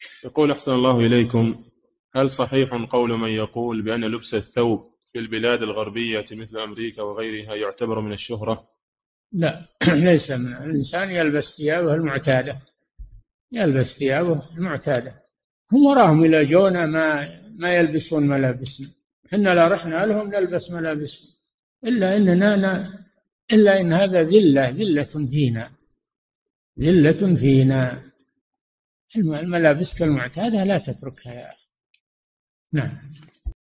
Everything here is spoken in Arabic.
يقول أحسن الله إليكم: هل صحيح قول من يقول بأن لبس الثوب في البلاد الغربية مثل أمريكا وغيرها يعتبر من الشهرة؟ لا ليس من الإنسان يلبس ثيابه المعتادة، يلبس ثيابه المعتادة. هم وراهم إلى جونا ما يلبسون ملابسنا، إحنا لا رحنا لهم نلبس ملابسهم، إلا إننا إلا إن هذا ذلة فينا، ذلة فينا. الملابس المعتادة لا تتركها يا أخي. نعم.